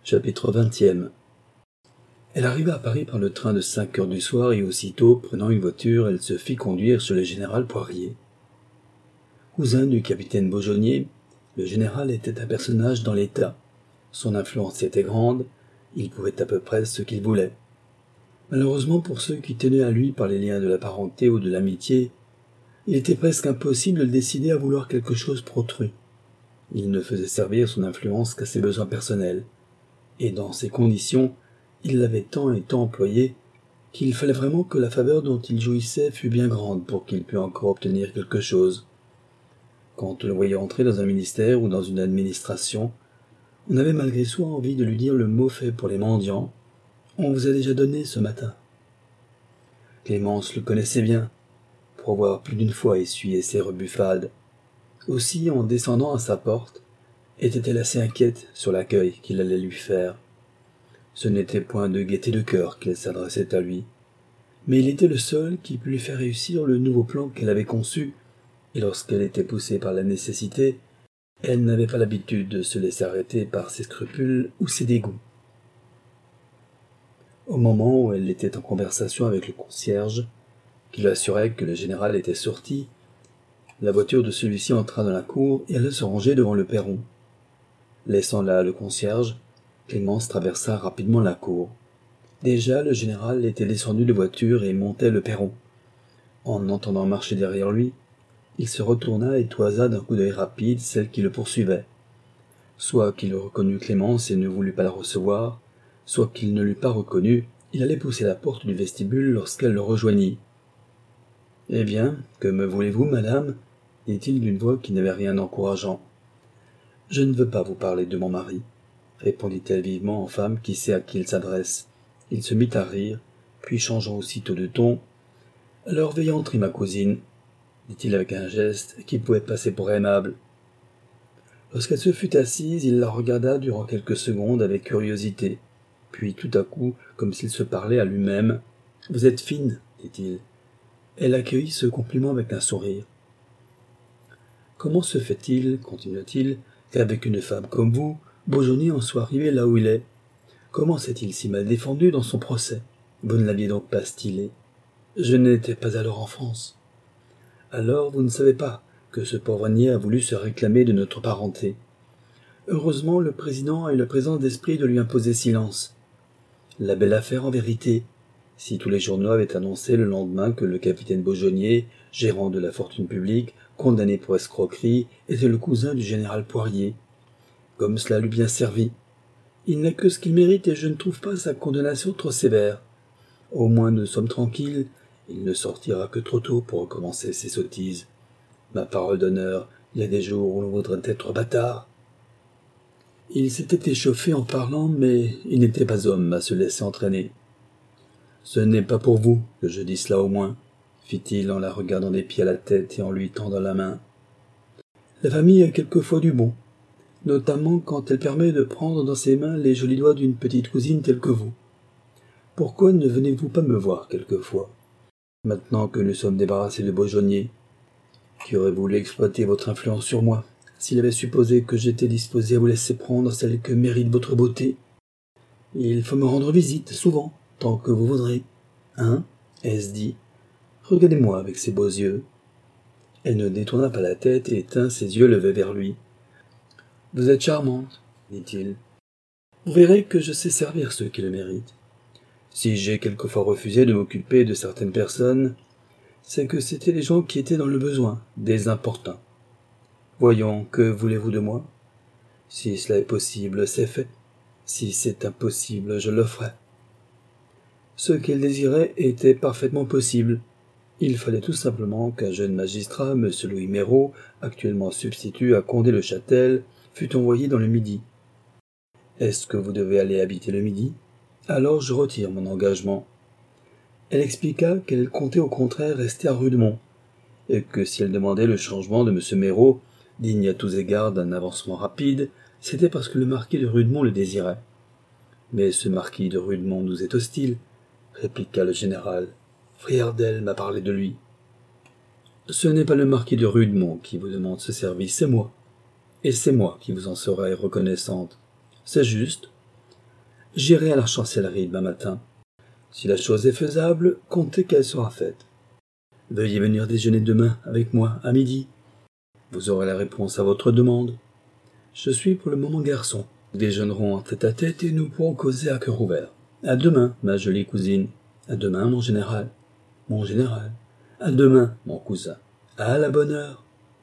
Chapitre 20e. Elle arriva à Paris par le train de 5 heures du soir et aussitôt, prenant une voiture, elle se fit conduire chez le général Poirier. Cousin du capitaine Beaujonnier, le général était un personnage dans l'État. Son influence était grande, il pouvait à peu près ce qu'il voulait. Malheureusement pour ceux qui tenaient à lui par les liens de la parenté ou de l'amitié, il était presque impossible de le décider à vouloir quelque chose pour autrui. Il ne faisait servir son influence qu'à ses besoins personnels. Et dans ces conditions, il l'avait tant et tant employé qu'il fallait vraiment que la faveur dont il jouissait fût bien grande pour qu'il pût encore obtenir quelque chose. Quand on le voyait entrer dans un ministère ou dans une administration, on avait malgré soi envie de lui dire le mot fait pour les mendiants. On vous a déjà donné ce matin. Clémence le connaissait bien, pour avoir plus d'une fois essuyé ses rebuffades. Aussi, en descendant à sa porte, était-elle assez inquiète sur l'accueil qu'il allait lui faire. Ce n'était point de gaieté de cœur qu'elle s'adressait à lui, mais il était le seul qui pût lui faire réussir le nouveau plan qu'elle avait conçu, et lorsqu'elle était poussée par la nécessité, elle n'avait pas l'habitude de se laisser arrêter par ses scrupules ou ses dégoûts. Au moment où elle était en conversation avec le concierge, qui lui assurait que le général était sorti, la voiture de celui-ci entra dans la cour et alla se ranger devant le perron. Laissant là le concierge, Clémence traversa rapidement la cour. Déjà, le général était descendu de voiture et montait le perron. En entendant marcher derrière lui, il se retourna et toisa d'un coup d'œil rapide celle qui le poursuivait. Soit qu'il reconnut Clémence et ne voulut pas la recevoir, soit qu'il ne l'eût pas reconnue, il allait pousser la porte du vestibule lorsqu'elle le rejoignit. « Eh bien, que me voulez-vous, madame ?» dit-il d'une voix qui n'avait rien d'encourageant. « Je ne veux pas vous parler de mon mari, » répondit-elle vivement en femme qui sait à qui il s'adresse. Il se mit à rire, puis changeant aussitôt de ton. « Alors veuillez entrer, ma cousine, » dit-il avec un geste qui pouvait passer pour aimable. Lorsqu'elle se fut assise, il la regarda durant quelques secondes avec curiosité. Puis tout à coup, comme s'il se parlait à lui-même, « Vous êtes fine, » dit-il. Elle accueillit ce compliment avec un sourire. « Comment se fait-il, continua-t-il, qu'avec une femme comme vous, Beaujonnier en soit arrivé là où il est? Comment s'est-il si mal défendu dans son procès? Vous ne l'aviez donc pas stylé? Je n'étais pas alors en France. Alors vous ne savez pas que ce pauvre niais a voulu se réclamer de notre parenté. Heureusement, le président a eu la présence d'esprit de lui imposer silence. La belle affaire en vérité, si tous les journaux avaient annoncé le lendemain que le capitaine Beaujonnier, gérant de la fortune publique, condamné pour escroquerie, était le cousin du général Poirier. Comme cela l'eût bien servi. Il n'a que ce qu'il mérite et je ne trouve pas sa condamnation trop sévère. Au moins nous sommes tranquilles, il ne sortira que trop tôt pour recommencer ses sottises. Ma parole d'honneur, il y a des jours où l'on voudrait être bâtard. Il s'était échauffé en parlant, mais il n'était pas homme à se laisser entraîner. Ce n'est pas pour vous que je dis cela au moins, fit-il en la regardant des pieds à la tête et en lui tendant la main. La famille a quelquefois du bon, notamment quand elle permet de prendre dans ses mains les jolis doigts d'une petite cousine telle que vous. Pourquoi ne venez-vous pas me voir quelquefois, maintenant que nous sommes débarrassés de Beaujonnier, qui aurait voulu exploiter votre influence sur moi, s'il avait supposé que j'étais disposé à vous laisser prendre celle que mérite votre beauté? Il faut me rendre visite, souvent, tant que vous voudrez. Hein, ai-je dit? Regardez-moi avec ces beaux yeux. Elle ne détourna pas la tête et tint ses yeux levés vers lui. Vous êtes charmante, dit-il. Vous verrez que je sais servir ceux qui le méritent. Si j'ai quelquefois refusé de m'occuper de certaines personnes, c'est que c'étaient les gens qui étaient dans le besoin, des importuns. Voyons, que voulez-vous de moi? Si cela est possible, c'est fait. Si c'est impossible, je le ferai. Ce qu'elle désirait était parfaitement possible. Il fallait tout simplement qu'un jeune magistrat, M. Louis Méraud, actuellement substitut à Condé-le-Châtel, fût envoyé dans le Midi. Est-ce que vous devez aller habiter le Midi? Alors je retire mon engagement. Elle expliqua qu'elle comptait au contraire rester à Rudemont, et que si elle demandait le changement de M. Méraud, digne à tous égards d'un avancement rapide, c'était parce que le marquis de Rudemont le désirait. Mais ce marquis de Rudemont nous est hostile, répliqua le général. Friardel m'a parlé de lui. Ce n'est pas le marquis de Rudemont qui vous demande ce service, c'est moi. Et c'est moi qui vous en serai reconnaissante. C'est juste. J'irai à la chancellerie demain matin. Si la chose est faisable, comptez qu'elle sera faite. Veuillez venir déjeuner demain avec moi à midi. Vous aurez la réponse à votre demande. Je suis pour le moment garçon. Nous déjeunerons en tête-à-tête et nous pourrons causer à cœur ouvert. À demain, ma jolie cousine. À demain, mon général. Mon général. À demain, mon cousin. À la bonne heure.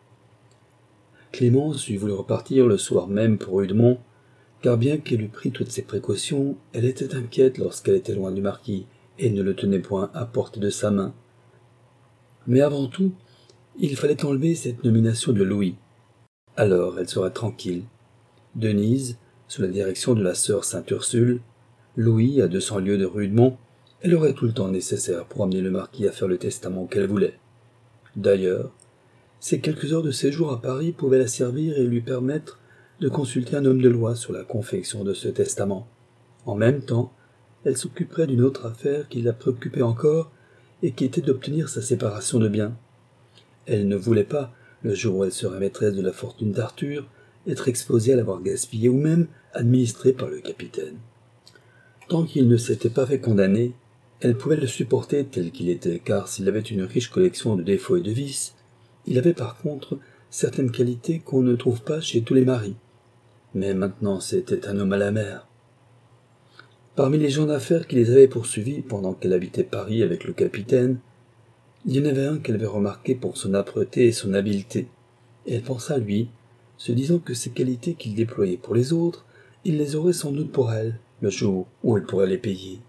Clémence eût voulu repartir le soir même pour Rudemont, car bien qu'elle eût pris toutes ses précautions, elle était inquiète lorsqu'elle était loin du marquis et ne le tenait point à portée de sa main. Mais avant tout, il fallait enlever cette nomination de Louis. Alors elle serait tranquille. Denise, sous la direction de la sœur Sainte-Ursule, Louis à 200 lieues de Rudemont, elle aurait tout le temps nécessaire pour amener le marquis à faire le testament qu'elle voulait. D'ailleurs, ces quelques heures de séjour à Paris pouvaient la servir et lui permettre de consulter un homme de loi sur la confection de ce testament. En même temps, elle s'occuperait d'une autre affaire qui la préoccupait encore et qui était d'obtenir sa séparation de biens. Elle ne voulait pas, le jour où elle serait maîtresse de la fortune d'Arthur, être exposée à l'avoir gaspillée ou même administrée par le capitaine. Tant qu'il ne s'était pas fait condamner, elle pouvait le supporter tel qu'il était, car s'il avait une riche collection de défauts et de vices, il avait par contre certaines qualités qu'on ne trouve pas chez tous les maris. Mais maintenant c'était un homme à la mer. Parmi les gens d'affaires qui les avaient poursuivis pendant qu'elle habitait Paris avec le capitaine, il y en avait un qu'elle avait remarqué pour son âpreté et son habileté, et elle pensa à lui, se disant que ces qualités qu'il déployait pour les autres, il les aurait sans doute pour elle, le jour où elle pourrait les payer.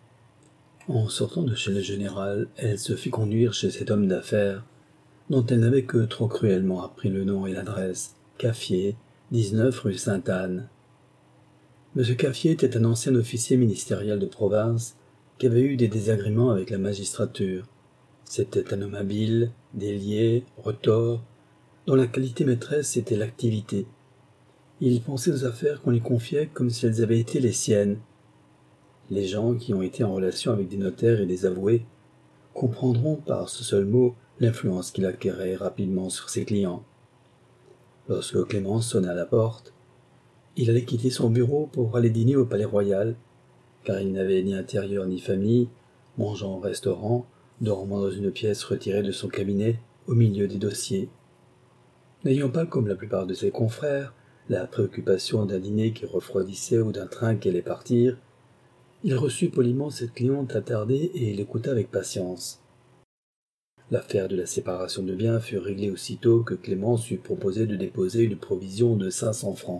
En sortant de chez le général, elle se fit conduire chez cet homme d'affaires, dont elle n'avait que trop cruellement appris le nom et l'adresse, Caffier, 19 rue Sainte-Anne. M. Caffier était un ancien officier ministériel de province qui avait eu des désagréments avec la magistrature. C'était un homme habile, délié, retors, dont la qualité maîtresse était l'activité. Il pensait aux affaires qu'on lui confiait comme si elles avaient été les siennes. Les gens qui ont été en relation avec des notaires et des avoués comprendront par ce seul mot l'influence qu'il acquérait rapidement sur ses clients. Lorsque Clémence sonna à la porte, il allait quitter son bureau pour aller dîner au Palais Royal, car il n'avait ni intérieur ni famille, mangeant au restaurant, dormant dans une pièce retirée de son cabinet, au milieu des dossiers. N'ayant pas, comme la plupart de ses confrères, la préoccupation d'un dîner qui refroidissait ou d'un train qui allait partir, il reçut poliment cette cliente attardée et l'écouta avec patience. L'affaire de la séparation de biens fut réglée aussitôt que Clémence eut proposé de déposer une provision de 500 francs.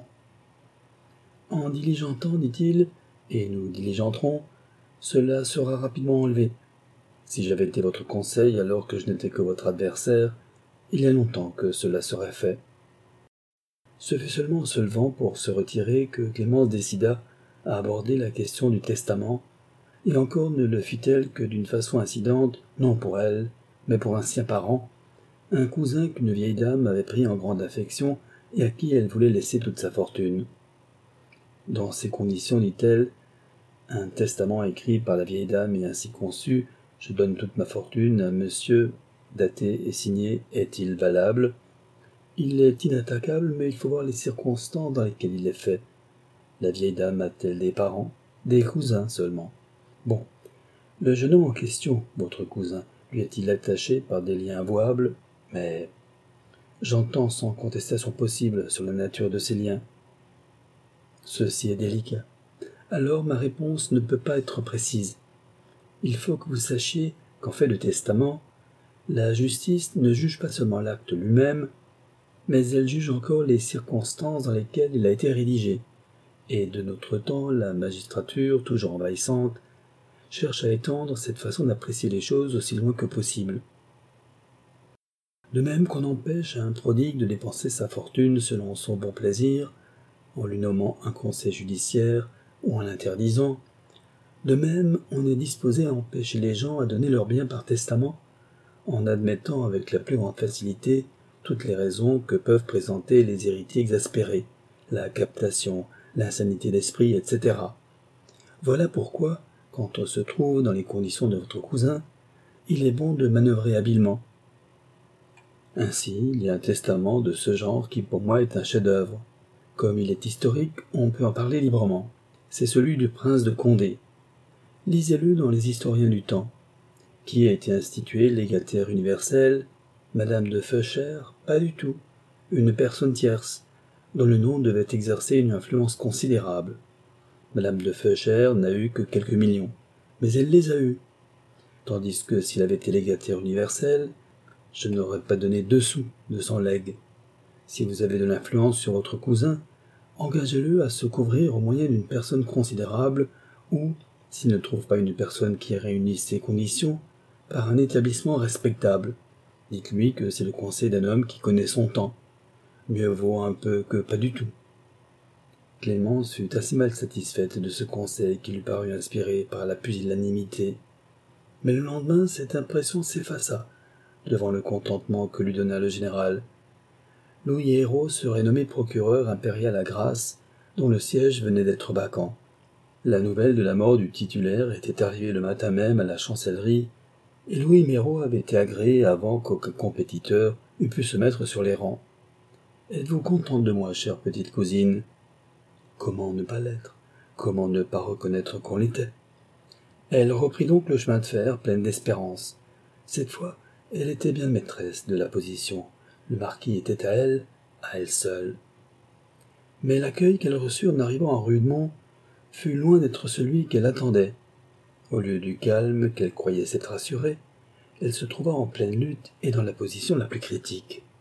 En diligentant, dit-il, et nous diligenterons, cela sera rapidement enlevé. Si j'avais été votre conseil alors que je n'étais que votre adversaire, il y a longtemps que cela serait fait. Ce fut seulement en se levant pour se retirer que Clémence décida à aborder la question du testament, et encore ne le fit-elle que d'une façon incidente, non pour elle, mais pour un sien parent, un cousin qu'une vieille dame avait pris en grande affection et à qui elle voulait laisser toute sa fortune. Dans ces conditions, dit-elle, un testament écrit par la vieille dame et ainsi conçu, je donne toute ma fortune à monsieur, daté et signé, est-il valable? Il est inattaquable, mais il faut voir les circonstances dans lesquelles il est fait. La vieille dame a-t-elle des parents? Des cousins seulement. Bon, le jeune homme en question, votre cousin, lui est-il attaché par des liens avouables? Mais j'entends sans contestation possible sur la nature de ces liens. Ceci est délicat. Alors ma réponse ne peut pas être précise. Il faut que vous sachiez qu'en fait de testament, la justice ne juge pas seulement l'acte lui-même, mais elle juge encore les circonstances dans lesquelles il a été rédigé. Et de notre temps, la magistrature, toujours envahissante, cherche à étendre cette façon d'apprécier les choses aussi loin que possible. De même qu'on empêche à un prodigue de dépenser sa fortune selon son bon plaisir, en lui nommant un conseil judiciaire ou en l'interdisant, de même on est disposé à empêcher les gens à donner leurs biens par testament, en admettant avec la plus grande facilité toutes les raisons que peuvent présenter les héritiers exaspérés, la captation, l'insanité d'esprit, etc. Voilà pourquoi, quand on se trouve dans les conditions de votre cousin, il est bon de manœuvrer habilement. Ainsi, il y a un testament de ce genre qui pour moi est un chef-d'œuvre. Comme il est historique, on peut en parler librement. c'est celui du prince de Condé. Lisez-le dans les historiens du temps. Qui a été institué légataire universel? Madame de Feucher? Pas du tout. Une personne tierce, dont le nom devait exercer une influence considérable. Madame de Feucher n'a eu que quelques millions, mais elle les a eus. Tandis que s'il avait été légataire universel, je n'aurais pas donné 2 sous de son legs. Si vous avez de l'influence sur votre cousin, engagez-le à se couvrir au moyen d'une personne considérable ou, s'il ne trouve pas une personne qui réunisse ces conditions, par un établissement respectable. Dites-lui que c'est le conseil d'un homme qui connaît son temps. Mieux vaut un peu que pas du tout. Clémence fut assez mal satisfaite de ce conseil qui lui parut inspiré par la pusillanimité. Mais le lendemain, cette impression s'effaça, devant le contentement que lui donna le général. Louis Hérault serait nommé procureur impérial à Grasse, dont le siège venait d'être vacant. La nouvelle de la mort du titulaire était arrivée le matin même à la chancellerie, et Louis Méraud avait été agréé avant qu'aucun compétiteur eût pu se mettre sur les rangs. « Êtes-vous contente de moi, chère petite cousine ?» Comment ne pas l'être? Comment ne pas reconnaître qu'on l'était? Elle reprit donc le chemin de fer, pleine d'espérance. Cette fois, elle était bien maîtresse de la position. Le marquis était à elle seule. Mais l'accueil qu'elle reçut en arrivant à Rudemont fut loin d'être celui qu'elle attendait. Au lieu du calme qu'elle croyait s'être assuré, elle se trouva en pleine lutte et dans la position la plus critique.